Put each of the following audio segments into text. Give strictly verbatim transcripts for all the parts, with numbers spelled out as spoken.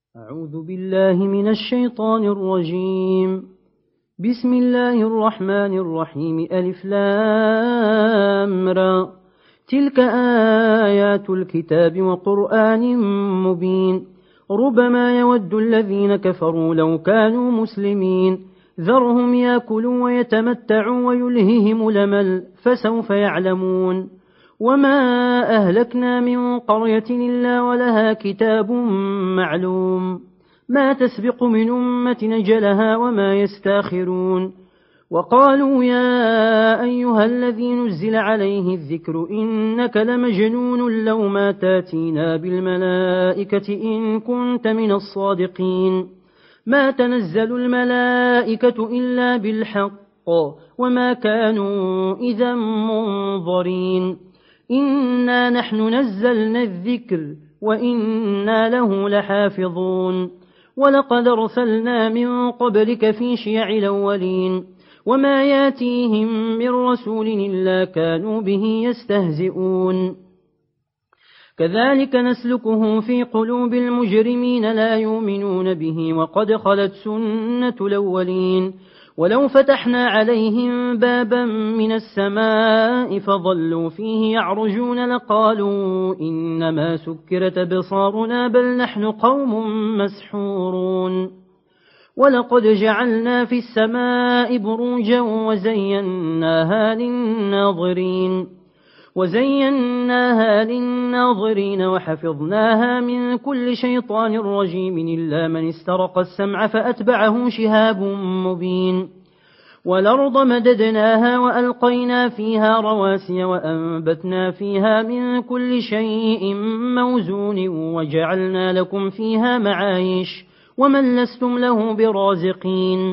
أعوذ بالله من الشيطان الرجيم. بسم الله الرحمن الرحيم. ألف لام را. تلك آيات الكتاب وقرآن مبين. ربما يود الذين كفروا لو كانوا مسلمين. ذرهم يأكلوا ويتمتعوا ويلههم لمل فسوف يعلمون. وما أهلكنا من قرية إلا ولها كتاب معلوم ما تسبق من أمة نجلها وما يستاخرون. وقالوا يا أيها الذي نزل عليه الذكر إنك لمجنون لو ما تاتينا بالملائكة إن كنت من الصادقين. ما تنزل الملائكة إلا بالحق وما كانوا إذا منظرين. إنا نحن نزلنا الذكر وإنا له لحافظون. ولقد أرسلنا من قبلك في شيع الأولين وما ياتيهم من رسول إلا كانوا به يستهزئون. كذلك نسلكه في قلوب المجرمين لا يؤمنون به وقد خلت سنة الأولين. ولو فتحنا عليهم بابا من السماء فظلوا فيه يعرجون لقالوا إنما سكرت أبصارنا بل نحن قوم مسحورون. ولقد جعلنا في السماء بروجا وزيناها للناظرين وزيناها للناظرين وحفظناها من كل شيطان رجيم إلا من استرق السمع فأتبعه شهاب مبين. والأرض مددناها وألقينا فيها رواسي وأنبتنا فيها من كل شيء موزون وجعلنا لكم فيها معايش ومن لستم له برازقين.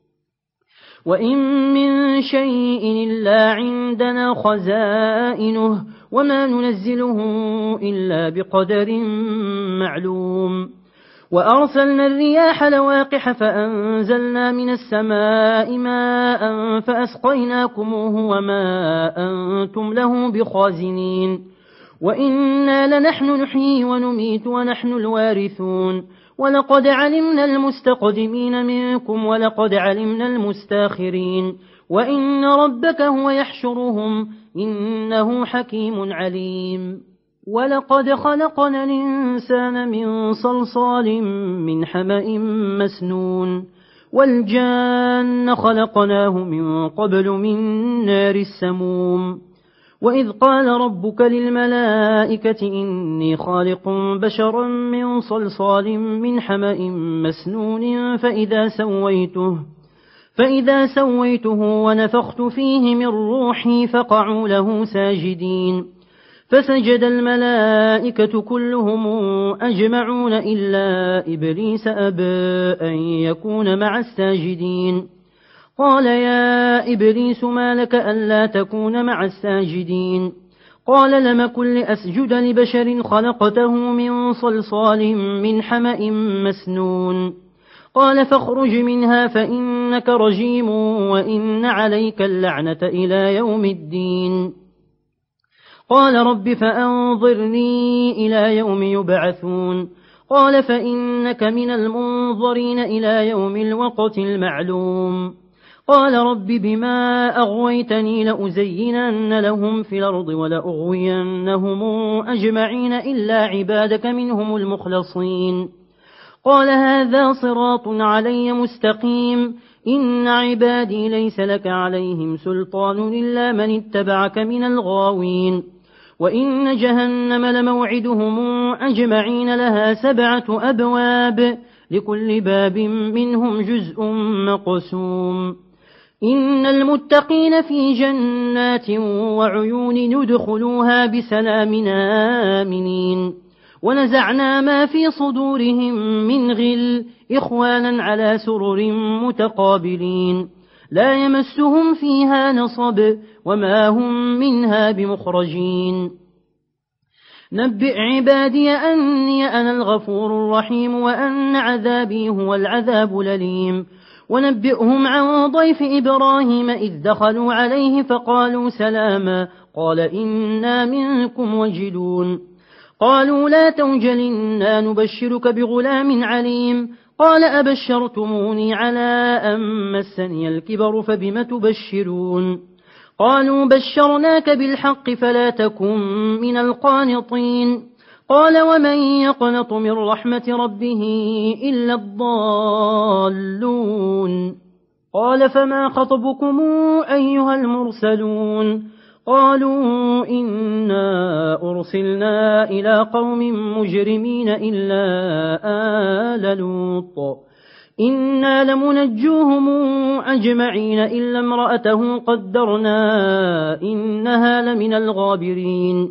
وإن من شيء إلا عندنا خزائنه وما ننزله إلا بقدر معلوم. وأرسلنا الرياح لواقح فأنزلنا من السماء ماء فأسقيناكموه وما أنتم له بخازنين. وإنا لنحن نحيي ونميت ونحن الوارثون. ولقد علمنا المستقدمين منكم ولقد علمنا المستاخرين. وإن ربك هو يحشرهم إنه حكيم عليم. ولقد خلقنا الإنسان من صلصال من حمأ مسنون والجان خلقناه من قبل من نار السموم. وإذ قال ربك للملائكة إني خالق بشرا من صلصال من حمأ مسنون فإذا سويته فإذا سويته ونفخت فيه من روحي فقعوا له ساجدين. فسجد الملائكة كلهم أجمعون إلا إبليس أبى أن يكون مع الساجدين. قال يا إبليس ما لك ألا تكون مع الساجدين؟ قال لم كن لأسجد لبشر خلقته من صلصال من حمأ مسنون. قال فاخرج منها فإنك رجيم وإن عليك اللعنة إلى يوم الدين. قال رب فأنظرني إلى يوم يبعثون. قال فإنك من المنظرين إلى يوم الوقت المعلوم. قال رب بما أغويتني لأزينن لهم في الأرض ولأغوينهم أجمعين إلا عبادك منهم المخلصين. قال هذا صراط علي مستقيم. إن عبادي ليس لك عليهم سلطان إلا من اتبعك من الغاوين. وإن جهنم لموعدهم أجمعين لها سبعة أبواب لكل باب منهم جزء مقسوم. إن المتقين في جنات وعيون ندخلوها بسلام آمنين. ونزعنا ما في صدورهم من غل إخوانا على سرر متقابلين لا يمسهم فيها نصب وما هم منها بمخرجين. نبئ عبادي أني أنا الغفور الرحيم وأن عذابي هو العذاب الأليم. ونبئهم عن ضيف إبراهيم إذ دخلوا عليه فقالوا سلاما قال إنا منكم وجلون. قالوا لا توجل إنا نبشرك بغلام عليم قال أبشرتموني على أن مسني الكبر فبم تبشرون قالوا بشرناك بالحق فلا تكن من القانطين قال ومن يقنط من رحمة ربه إلا الضالون قال فما خطبكم أيها المرسلون قالوا إنا أرسلنا إلى قوم مجرمين إلا آل لوط إنا لمنجوهم أجمعين إلا امرأته قدرنا إنها لمن الغابرين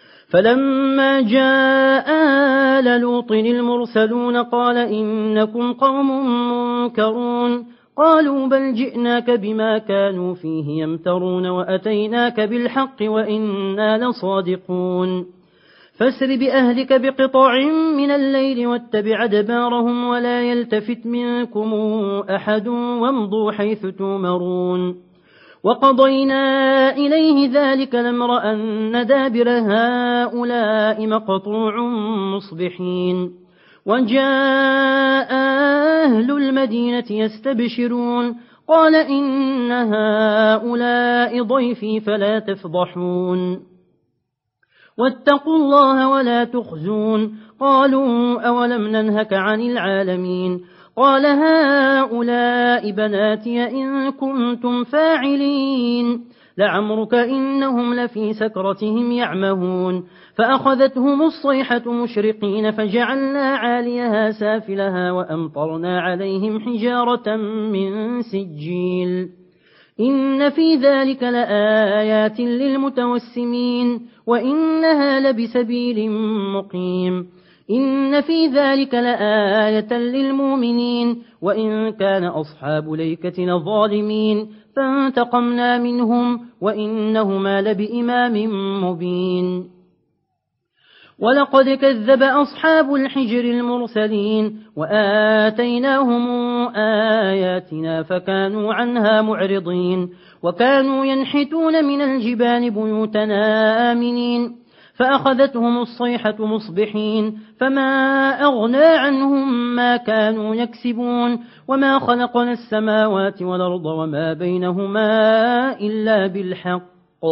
فلما جاء آل لوط المرسلون قال إنكم قوم منكرون قالوا بل جئناك بما كانوا فيه يمترون وأتيناك بالحق وإنا لصادقون فاسر بأهلك بقطع من الليل واتبع أدبارهم ولا يلتفت منكم أحد وامضوا حيث تؤمرون وقضينا إليه ذلك الأمر أن دابر هؤلاء مقطوع مصبحين وجاء أهل المدينة يستبشرون قال إن هؤلاء ضيفي فلا تفضحون واتقوا الله ولا تخزون قالوا أولم ننهك عن العالمين قال هؤلاء بناتي إن كنتم فاعلين لعمرك إنهم لفي سكرتهم يعمهون فأخذتهم الصيحة مشرقين فجعلنا عاليها سافلها وأمطرنا عليهم حجارة من سجيل إن في ذلك لآيات للمتوسمين وإنها لبسبيل مقيم إن في ذلك لآية للمؤمنين وإن كان أصحاب ليكة لظالمين فانتقمنا منهم وإنهما لبإمام مبين ولقد كذب أصحاب الحجر المرسلين وآتيناهم آياتنا فكانوا عنها معرضين وكانوا ينحتون من الجبال بيوتنا آمنين فأخذتهم الصيحة مصبحين فما أغنى عنهم ما كانوا يكسبون وما خلقنا السماوات والأرض وما بينهما إلا بالحق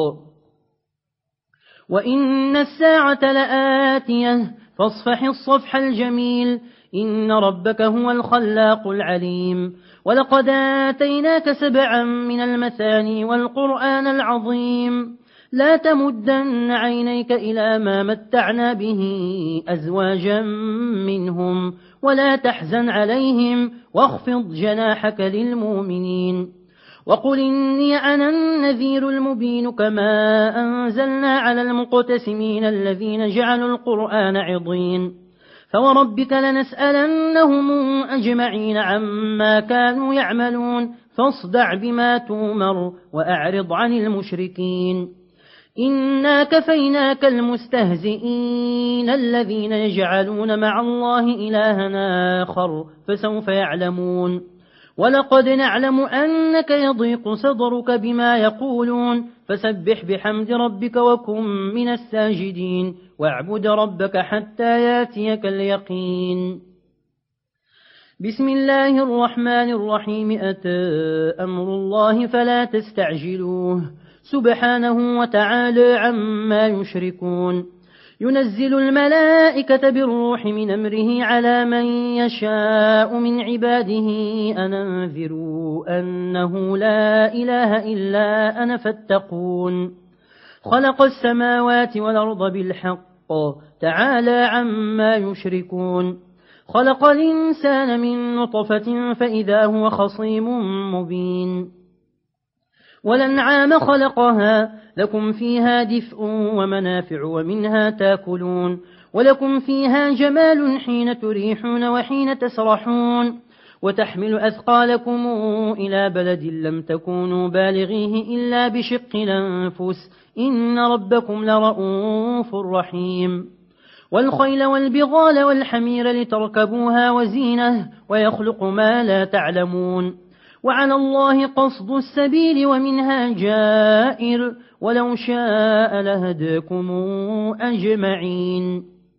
وإن الساعة لآتية فاصفح الصفح الجميل إن ربك هو الخلاق العليم ولقد آتيناك سبعا من المثاني والقرآن العظيم لا تمدن عينيك إلى ما متعنا به أزواجا منهم ولا تحزن عليهم واخفض جناحك للمؤمنين وقل إني أنا النذير المبين كما أنزلنا على المقتسمين الذين جعلوا القرآن عضين فوربك لنسألنهم أجمعين عما كانوا يعملون فاصدع بما تومر وأعرض عن المشركين إنا كفيناك المستهزئين الذين يجعلون مع الله إلها آخر فسوف يعلمون ولقد نعلم أنك يضيق صدرك بما يقولون فسبح بحمد ربك وكن من الساجدين واعبد ربك حتى ياتيك اليقين بسم الله الرحمن الرحيم أتى أمر الله فلا تستعجلوه سبحانه وتعالى عما يشركون ينزل الملائكة بالروح من أمره على من يشاء من عباده أن أنذروا أنه لا إله إلا أنا فاتقون خلق السماوات والأرض بالحق تعالى عما يشركون خلق الإنسان من نطفة فإذا هو خصيم مبين والأنعام خلقها لكم فيها دفء ومنافع ومنها تاكلون ولكم فيها جمال حين تريحون وحين تسرحون وتحمل أثقالكم إلى بلد لم تكونوا بالغيه إلا بشق الأنفس إن ربكم لرؤوف رحيم والخيل والبغال والحمير لتركبوها وزينة ويخلق ما لا تعلمون وعلى الله قصد السبيل ومنها جائر ولو شاء لهداكم أجمعين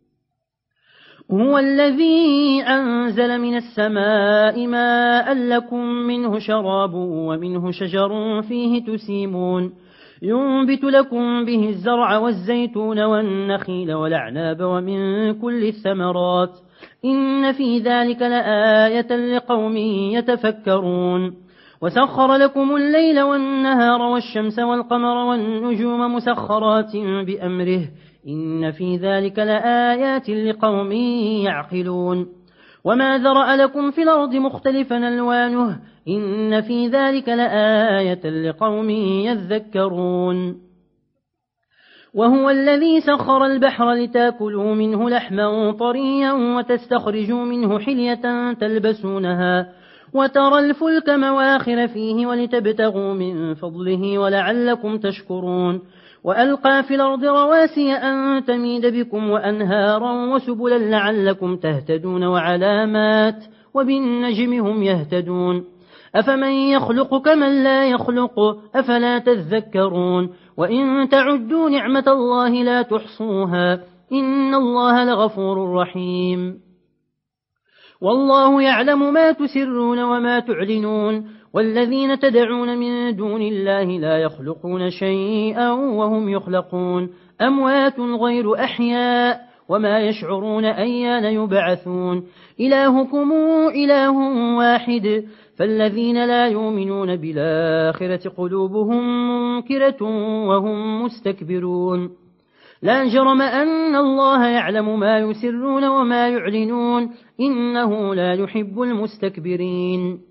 هو الذي أنزل من السماء ماء لكم منه شراب ومنه شجر فيه تسيمون ينبت لكم به الزرع والزيتون والنخيل والأعناب ومن كل الثمرات إن في ذلك لآية لقوم يتفكرون وسخر لكم الليل والنهار والشمس والقمر والنجوم مسخرات بأمره إن في ذلك لآيات لقوم يعقلون وما ذرأ لكم في الأرض مختلفا ألوانه إن في ذلك لآية لقوم يذكرون وهو الذي سخر البحر لتاكلوا منه لحما طريا وتستخرجوا منه حلية تلبسونها وترى الفلك مواخر فيه ولتبتغوا من فضله ولعلكم تشكرون وألقى في الأرض رواسي أن تميد بكم وأنهارا وسبلا لعلكم تهتدون وعلامات وبالنجم هم يهتدون أفمن يخلق كمن لا يخلق أفلا تذكرون وإن تعدوا نعمة الله لا تحصوها إن الله لغفور رحيم والله يعلم ما تسرون وما تعلنون والذين تدعون من دون الله لا يخلقون شيئا وهم يخلقون أموات غير أحياء وما يشعرون أيان يبعثون إلهكم إله واحد فالذين لا يؤمنون بالآخرة قلوبهم منكرة وهم مستكبرون لا جرم أن الله يعلم ما يسرون وما يعلنون إنه لا يحب المستكبرين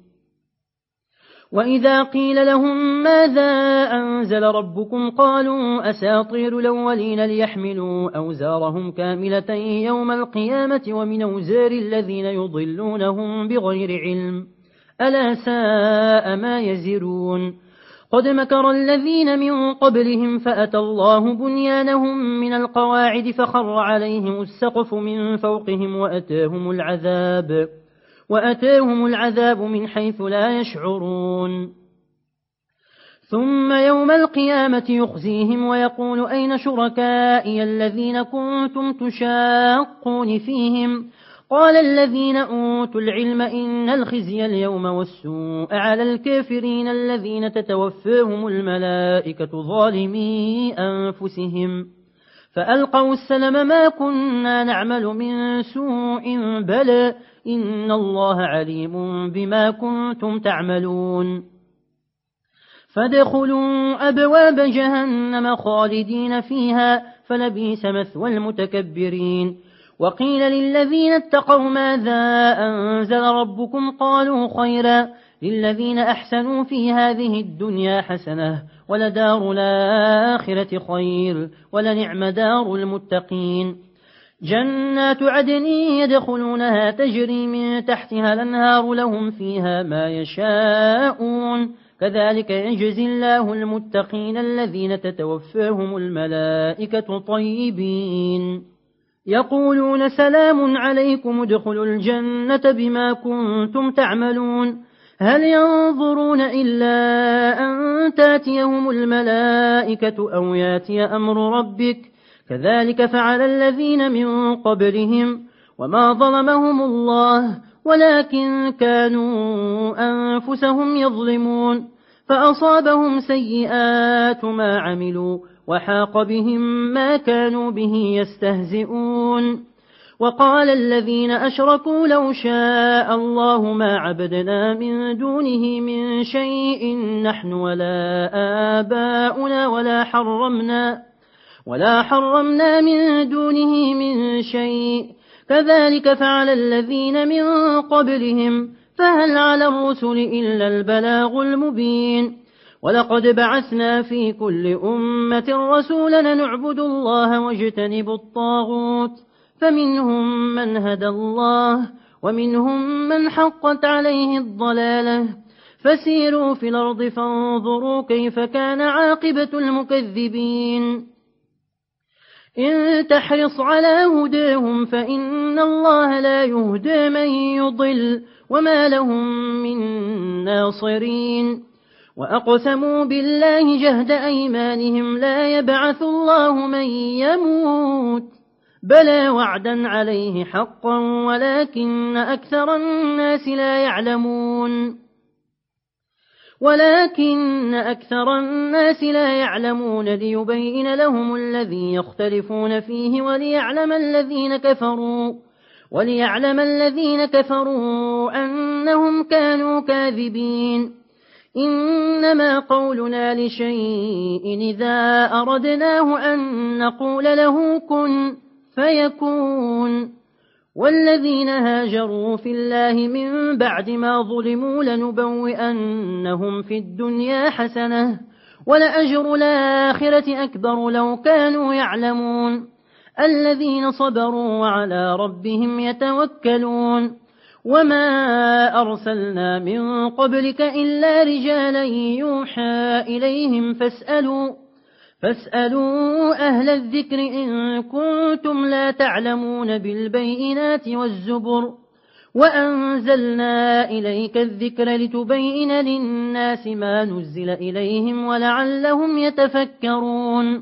وإذا قيل لهم ماذا أنزل ربكم قالوا أساطير الأولين ليحملوا أوزارهم كاملة يوم القيامة ومن أوزار الذين يضلونهم بغير علم ألا ساء ما يزرون قد مكر الذين من قبلهم فأتى الله بنيانهم من القواعد فخر عليهم السقف من فوقهم وأتاهم العذاب وأتاهم العذاب من حيث لا يشعرون ثم يوم القيامة يخزيهم ويقول أين شركائي الذين كنتم تشاقون فيهم قال الذين أوتوا العلم إن الخزي اليوم والسوء على الكافرين الذين تتوفاهم الملائكة ظالمي أنفسهم فألقوا السلم ما كنا نعمل من سوء بلى إن الله عليم بما كنتم تعملون فادخلوا أبواب جهنم خالدين فيها فلبئس مثوى المتكبرين وقيل للذين اتقوا ماذا أنزل ربكم قالوا خيرا للذين أحسنوا في هذه الدنيا حسنة ولدار الآخرة خير ولنعم دار المتقين جنات عدن يدخلونها تجري من تحتها الأنهار لهم فيها ما يشاءون كذلك يجزي الله المتقين الذين تتوفاهم الملائكة طيبين يقولون سلام عليكم ادخلوا الجنة بما كنتم تعملون هل ينظرون إلا أن تاتيهم الملائكة أو ياتي أمر ربك كذلك فعل الذين من قبلهم وما ظلمهم الله ولكن كانوا أنفسهم يظلمون فأصابهم سيئات ما عملوا وحاق بهم ما كانوا به يستهزئون وقال الذين أشركوا لو شاء الله ما عبدنا من دونه من شيء نحن ولا آباؤنا ولا حرمنا ولا حرمنا من دونه من شيء كذلك فعل الذين من قبلهم فهل على الرسل إلا البلاغ المبين ولقد بعثنا في كل أمة رسولا نعبد الله واجتنب الطاغوت فمنهم من هدى الله ومنهم من حقت عليه الضلالة فسيروا في الأرض فانظروا كيف كان عاقبة المكذبين إن تحرص على هداهم فإن الله لا يهدى من يضل وما لهم من ناصرين وأقسموا بالله جهد أيمانهم لا يبعث الله من يموت بلى وعدا عليه حقا ولكن أكثر الناس لا يعلمون ولكن أكثر الناس لا يعلمون ليبين لهم الذي يختلفون فيه وليعلم الذين كفروا وليعلم الذين كفروا أنهم كانوا كاذبين إنما قولنا لشيء إذا أردناه أن نقول له كن فيكون والذين هاجروا في الله من بعد ما ظلموا لنبوئنهم في الدنيا حسنة ولأجر الآخرة أكبر لو كانوا يعلمون الذين صبروا وعلى ربهم يتوكلون وما أرسلنا من قبلك إلا رجالا يوحى إليهم فاسألوا فاسألوا أهل الذكر إن كنتم لا تعلمون بالبينات والزبر وأنزلنا إليك الذكر لتبين للناس ما نزل إليهم ولعلهم يتفكرون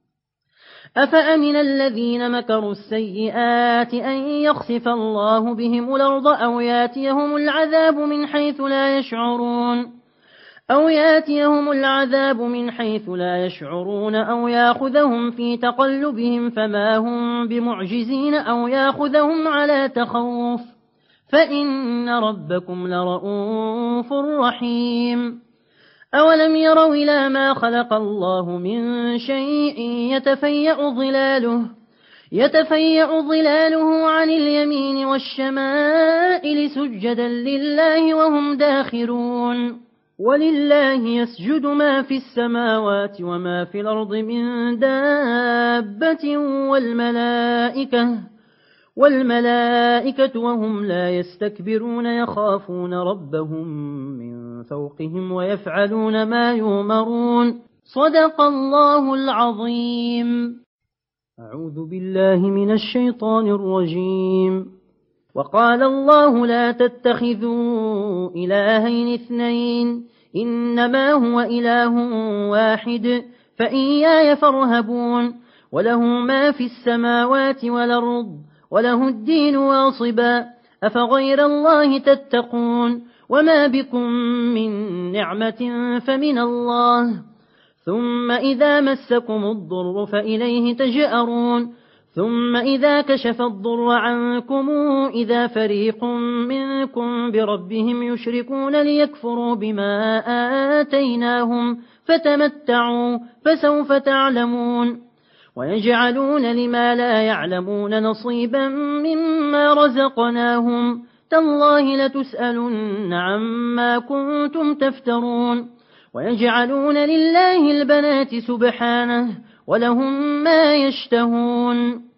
أفأمن الذين مكروا السيئات أن يخسف الله بهم الأرض أو ياتيهم العذاب من حيث لا يشعرون أو ياتيهم العذاب من حيث لا يشعرون أو ياخذهم في تقلبهم فما هم بمعجزين أو ياخذهم على تخوف فإن ربكم لرؤوف رحيم أولم يروا إلى ما خلق الله من شيء يتفيأ ظلاله يتفيأ ظلاله عن اليمين والشمائل سجدا لله وهم داخرون ولله يسجد ما في السماوات وما في الأرض من دابة والملائكة والملائكة وهم لا يستكبرون يخافون ربهم من فوقهم ويفعلون ما يؤمرون صدق الله العظيم. أعوذ بالله من الشيطان الرجيم. وقال الله لا تتخذوا إلهين اثنين إنما هو إله واحد فإياي فارهبون وله ما في السماوات والأرض وله الدين واصبا أفغير الله تتقون وما بكم من نعمة فمن الله ثم إذا مسكم الضر فإليه تجأرون ثم إذا كشف الضر عنكم إذا فريق منكم بربهم يشركون ليكفروا بما آتيناهم فتمتعوا فسوف تعلمون ويجعلون لما لا يعلمون نصيبا مما رزقناهم تالله لتسألن عما كنتم تفترون ويجعلون لله البنات سبحانه ولهم ما يشتهون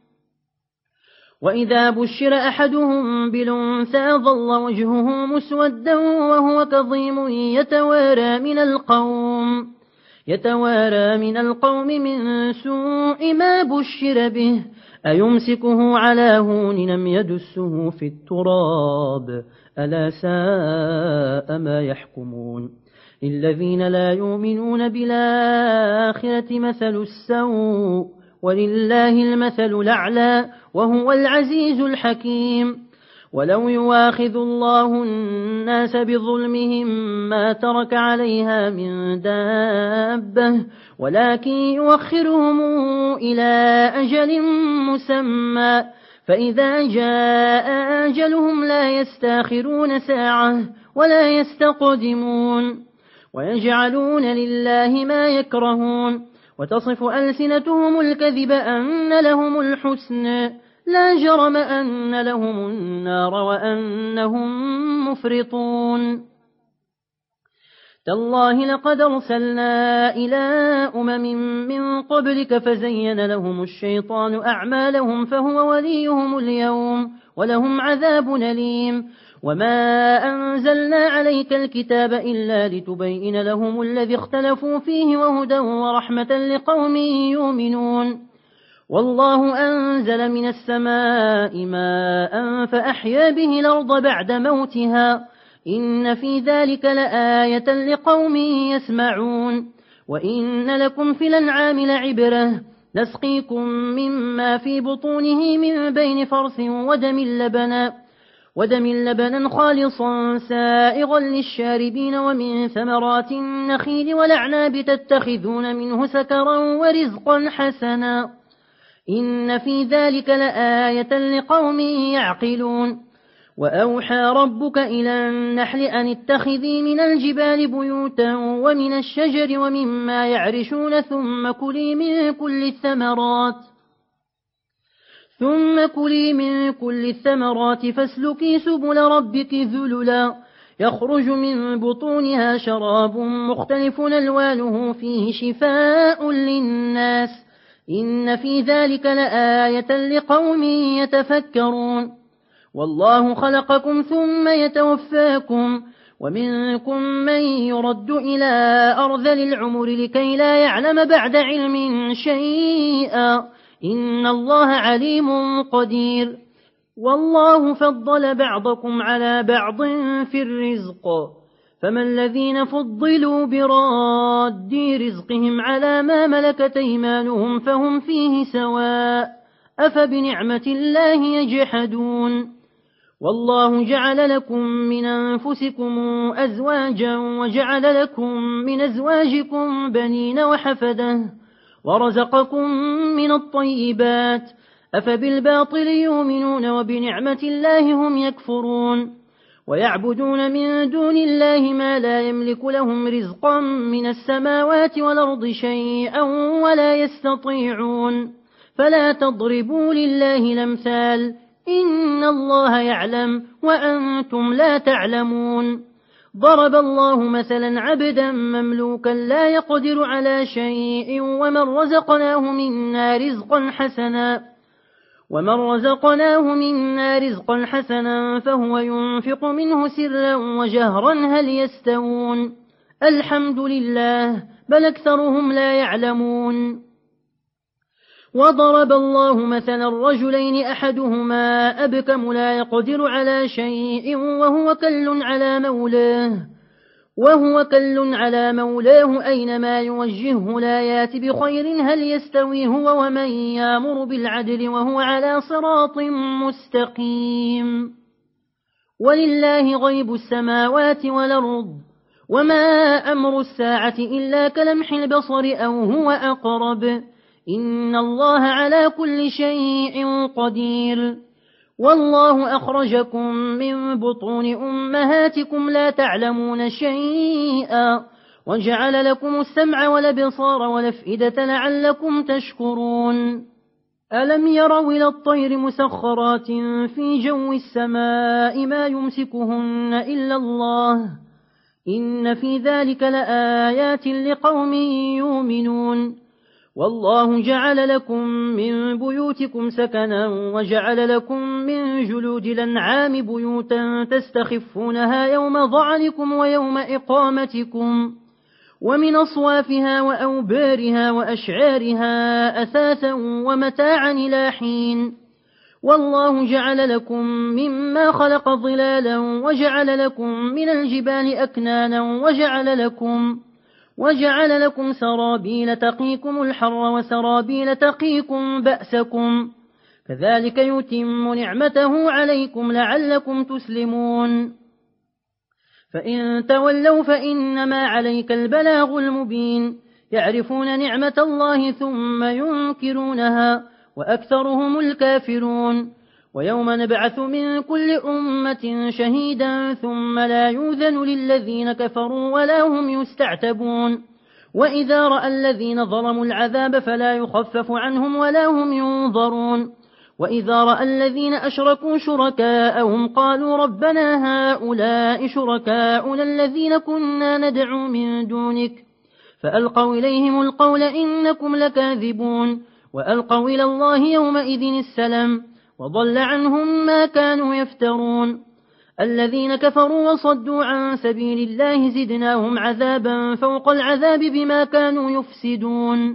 وإذا بشر أحدهم بالأنثى ظل وجهه مسودا وهو كظيم يتوارى من القوم يتوارى من القوم من سوء ما بشر به أيمسكه على هون لم يدسه في التراب ألا ساء ما يحكمون الذين لا يؤمنون بالآخرة مثل السوء ولله المثل الأعلى وهو العزيز الحكيم ولو يواخذ الله الناس بظلمهم ما ترك عليها من دابة ولكن يوخرهم إلى أجل مسمى فإذا جاء أجلهم لا يستاخرون ساعة ولا يستقدمون ويجعلون لله ما يكرهون وتصف ألسنتهم الكذب أن لهم الحسن لا جرم أن لهم النار وأنهم مفرطون تالله لقد أرسلنا إلى أمم من قبلك فزين لهم الشيطان أعمالهم فهو وليهم اليوم ولهم عذاب أليم وما أنزلنا عليك الكتاب إلا لتبين لهم الذي اختلفوا فيه وهدى ورحمة لقوم يؤمنون والله أنزل من السماء ماء فأحيا به الأرض بعد موتها إن في ذلك لآية لقوم يسمعون وإن لكم في الأنعام لعبرة نسقيكم مما في بطونه من بين فرث ودم لبنا ودم لبنا خالصا سائغا للشاربين ومن ثمرات النخيل والأعناب تتخذون منه سكرا ورزقا حسنا إن في ذلك لآية لقوم يعقلون وأوحى ربك إلى النحل أن اتخذي من الجبال بيوتا ومن الشجر ومما يعرشون ثم كلي من كل الثمرات ثم كلي من كل الثمرات فاسلكي سبل ربك ذللا يخرج من بطونها شراب مختلف ألوانه فيه شفاء للناس إن في ذلك لآية لقوم يتفكرون والله خلقكم ثم يتوفاكم ومنكم من يرد إلى أرذل العمر لكي لا يعلم بعد علم شيئا إن الله عليم قدير والله فضل بعضكم على بعض في الرزق فما الذين فضلوا براد رزقهم على ما ملكت أيمانهم فهم فيه سواء أفبنعمة الله يجحدون والله جعل لكم من أنفسكم أزواجا وجعل لكم من أزواجكم بنين وحفدة ورزقكم من الطيبات أفبالباطل يؤمنون وبنعمة الله هم يكفرون ويعبدون من دون الله ما لا يملك لهم رزقا من السماوات والأرض شيئا ولا يستطيعون فلا تضربوا لله الأمثال إن الله يعلم وأنتم لا تعلمون ضرب الله مثلا عبدا مملوكا لا يقدر على شيء ومن رزقناه منا رزقا حسنا ومن رزقناه منا رزقا حسنا فهو ينفق منه سرا وجهرا هل يستوون الحمد لله بل أكثرهم لا يعلمون وضرب الله مثلا الرجلين أحدهما أبكم لا يقدر على شيء وهو كل على مولاه وهو كل على مولاه أينما يوجهه لا يات بخير هل يستوي هو ومن يأمر بالعدل وهو على صراط مستقيم ولله غيب السماوات والأرض وما أمر الساعة إلا كلمح البصر أو هو أقرب إن الله على كل شيء قدير والله أخرجكم من بطون أمهاتكم لا تعلمون شيئا وجعل لكم السمع والأبصار والأفئدة لعلكم تشكرون ألم يروا إلى الطير مسخرات في جو السماء ما يمسكهن إلا الله إن في ذلك لآيات لقوم يؤمنون والله جعل لكم من بيوتكم سكنا وجعل لكم من جلود الأنعام بيوتا تستخفونها يوم ضعنكم ويوم إقامتكم ومن أصوافها وأوبارها وأشعارها أثاثا ومتاعا إلى حين والله جعل لكم مما خلق ظلالا وجعل لكم من الجبال أكنانا وجعل لكم وجعل لكم سرابيل تقيكم الحر وسرابيل تقيكم بأسكم كذلك يتم نعمته عليكم لعلكم تسلمون فإن تولوا فإنما عليك البلاغ المبين يعرفون نعمة الله ثم ينكرونها وأكثرهم الكافرون ويوم نبعث من كل أمة شهيدا ثم لا يؤذن للذين كفروا ولا هم يستعتبون وإذا رأى الذين ظلموا العذاب فلا يخفف عنهم ولا هم ينظرون وإذا رأى الذين أشركوا شركاءهم قالوا ربنا هؤلاء شركاؤنا الذين كنا ندعو من دونك فألقوا إليهم القول إنكم لكاذبون وألقوا إلى الله يومئذ السلام وضل عنهم ما كانوا يفترون الذين كفروا وصدوا عن سبيل الله زدناهم عذابا فوق العذاب بما كانوا يفسدون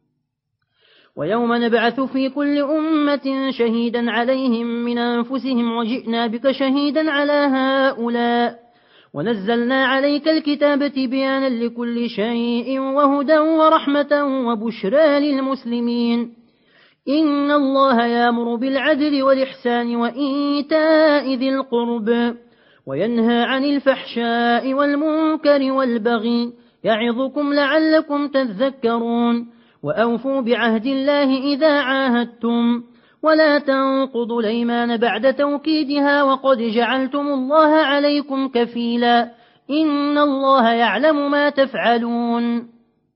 ويوم نبعث في كل أمة شهيدا عليهم من أنفسهم وجئنا بك شهيدا على هؤلاء ونزلنا عليك الكتاب تبيانا لكل شيء وهدى ورحمة وبشرى للمسلمين. إن الله يأمر بالعدل والإحسان وإيتاء ذي القرب وينهى عن الفحشاء والمنكر والبغي يعظكم لعلكم تذكرون. وأوفوا بعهد الله إذا عاهدتم ولا تنقضوا الأيمان بعد توكيدها وقد جعلتم الله عليكم كفيلا إن الله يعلم ما تفعلون.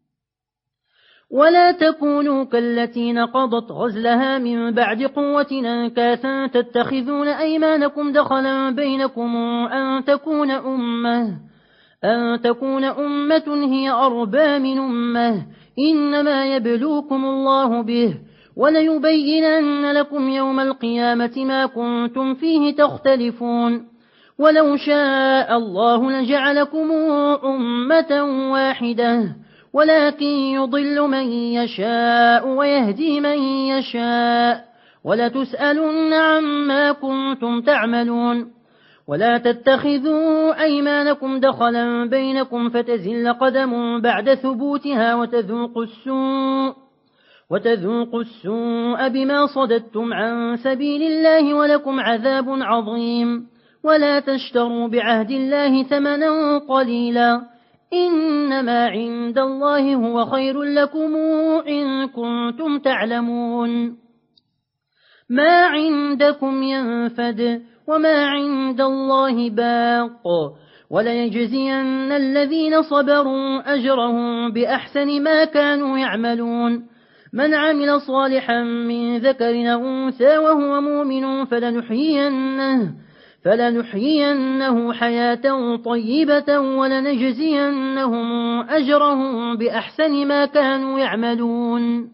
ولا تكونوا كالتي نقضت غزلها من بعد قوة أنكاثا تتخذون أيمانكم دخلا بينكم أن تكون أمة أن تكون أمة هي أربى من أمة إنما يبلوكم الله به وليبينن لكم يوم القيامة ما كنتم فيه تختلفون. ولو شاء الله لجعلكم أمة واحدة ولكن يضل من يشاء ويهدي من يشاء ولتسألن عما كنتم تعملون. ولا تتخذوا أيمانكم دخلا بينكم فتزل قدم بعد ثبوتها وتذوقوا السوء وتذوقوا السوء بما صددتم عن سبيل الله ولكم عذاب عظيم. ولا تشتروا بعهد الله ثمنا قليلا إنما عند الله هو خير لكم إن كنتم تعلمون. ما عندكم ينفد وما عند الله باق وليجزين الذين صبروا أجرهم بأحسن ما كانوا يعملون. من عمل صالحا من ذكر أو أنثى وهو مؤمن فلنحيينه فلنحيينه حياة طيبة ولنجزينهم أجرهم بأحسن ما كانوا يعملون.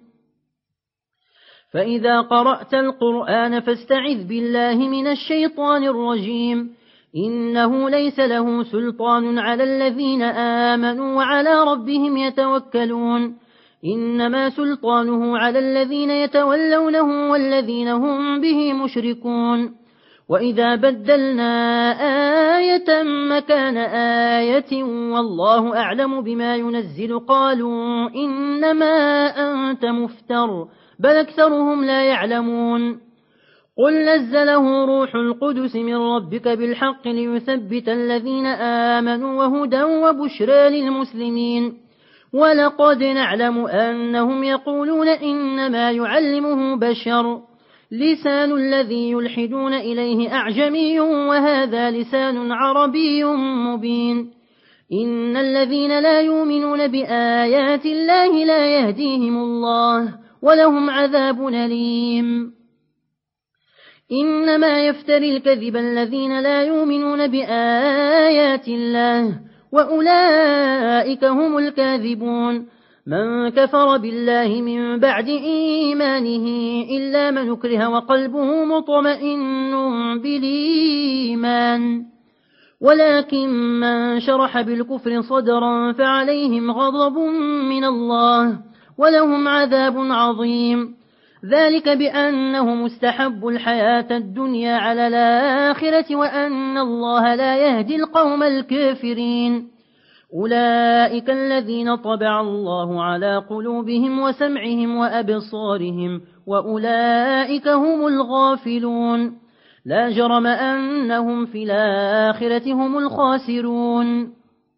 فإذا قرأت القرآن فاستعذ بالله من الشيطان الرجيم إنه ليس له سلطان على الذين آمنوا وعلى ربهم يتوكلون. إنما سلطانه على الذين يتولونه والذين هم به مشركون. وإذا بدلنا آية مكان آية والله أعلم بما ينزل قالوا إنما أنت مفتر بل أكثرهم لا يعلمون. قل نزله روح القدس من ربك بالحق ليثبت الذين آمنوا وهدى وبشرى للمسلمين. ولقد نعلم أنهم يقولون إنما يعلمه بشر لسان الذي يلحدون إليه أعجمي وهذا لسان عربي مبين. إن الذين لا يؤمنون بآيات الله لا يهديهم الله ولهم عذاب أليم. إنما يفتري الكذب الذين لا يؤمنون بآيات الله وأولئك هم الكاذبون. من كفر بالله من بعد إيمانه إلا من أكره وقلبه مطمئن بالإيمان ولكن من شرح بالكفر صدرا فعليهم غضب من الله ولهم عذاب عظيم. ذلك بأنهم استحبوا الحياة الدنيا على الآخرة وأن الله لا يهدي القوم الكافرين. أولئك الذين طبع الله على قلوبهم وسمعهم وأبصارهم وأولئك هم الغافلون. لا جرم أنهم في الآخرة هم الخاسرون.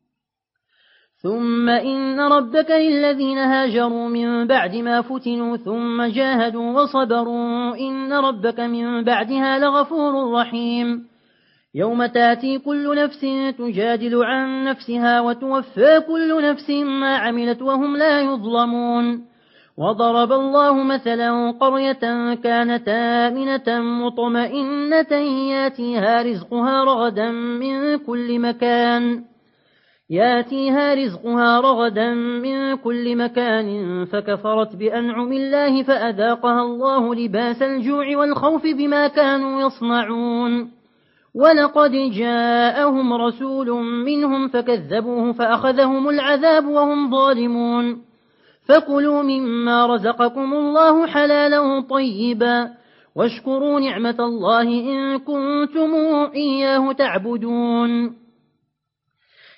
ثم إن ربك للذين هاجروا من بعد ما فتنوا ثم جاهدوا وصبروا إن ربك من بعدها لغفور رحيم. يوم تاتي كل نفس تجادل عن نفسها وتوفى كل نفس ما عملت وهم لا يظلمون. وضرب الله مثلا قرية كانت آمنة مطمئنة ياتيها رزقها رغدا من كل مكان ياتيها رزقها رغدا من كل مكان فكفرت بأنعم الله فأذاقها الله لباس الجوع والخوف بما كانوا يصنعون. ولقد جاءهم رسول منهم فكذبوه فأخذهم العذاب وهم ظالمون. فكلوا مما رزقكم الله حلالا طيبا واشكروا نعمة الله إن كنتم إياه تعبدون.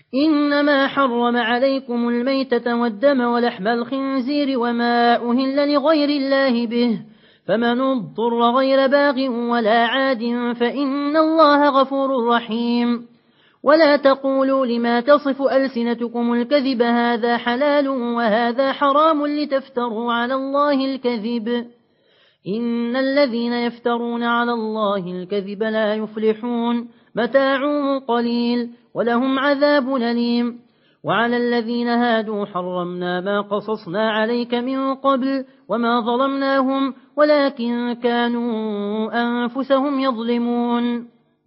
إنما حرم عليكم الميتة والدم ولحم الخنزير وما أهل لغير الله به فمن اضطر غير باغ ولا عاد فإن الله غفور رحيم ولا تقولوا لما تصف ألسنتكم الكذب هذا حلال وهذا حرام لتفتروا على الله الكذب إن الذين يفترون على الله الكذب لا يفلحون متاع قليل ولهم عذاب أليم وعلى الذين هادوا حرمنا ما قصصنا عليك من قبل وما ظلمناهم ولكن كانوا أنفسهم يظلمون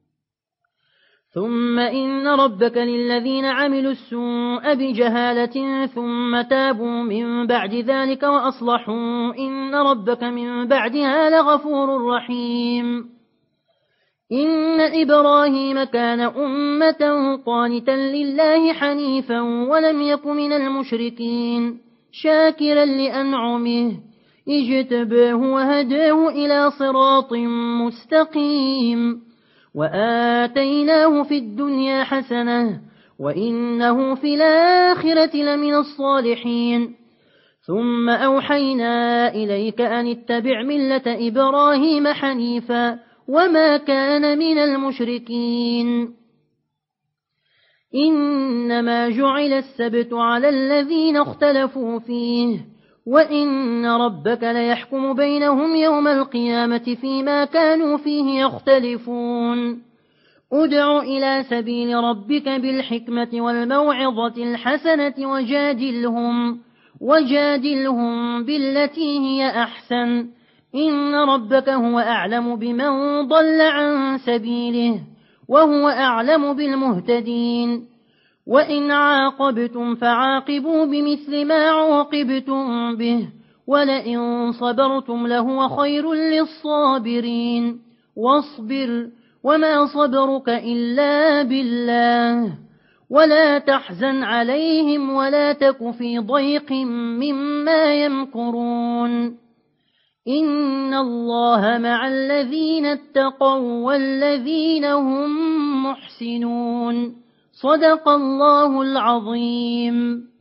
ثم إن ربك للذين عملوا السوء بجهالة ثم تابوا من بعد ذلك وأصلحوا إن ربك من بعدها لغفور رحيم إن إبراهيم كان أمة قانتا لله حنيفا ولم يك من المشركين شاكرا لأنعمه اجتباه وهداه إلى صراط مستقيم وآتيناه في الدنيا حسنة وإنه في الآخرة لمن الصالحين ثم أوحينا إليك أن اتبع ملة إبراهيم حنيفا وما كان من المشركين إنما جعل السبت على الذين اختلفوا فيه وإن ربك ليحكم بينهم يوم القيامة فيما كانوا فيه يختلفون ادع إلى سبيل ربك بالحكمة والموعظة الحسنة وجادلهم وجادلهم بالتي هي أحسن إن ربك هو أعلم بمن ضل عن سبيله وهو أعلم بالمهتدين وإن عاقبتم فعاقبوا بمثل ما عوقبتم به ولئن صبرتم لهو خير للصابرين واصبر وما صبرك إلا بالله ولا تحزن عليهم ولا تك في ضيق مما يمكرون إن الله مع الذين اتقوا والذين هم محسنون صدق الله العظيم.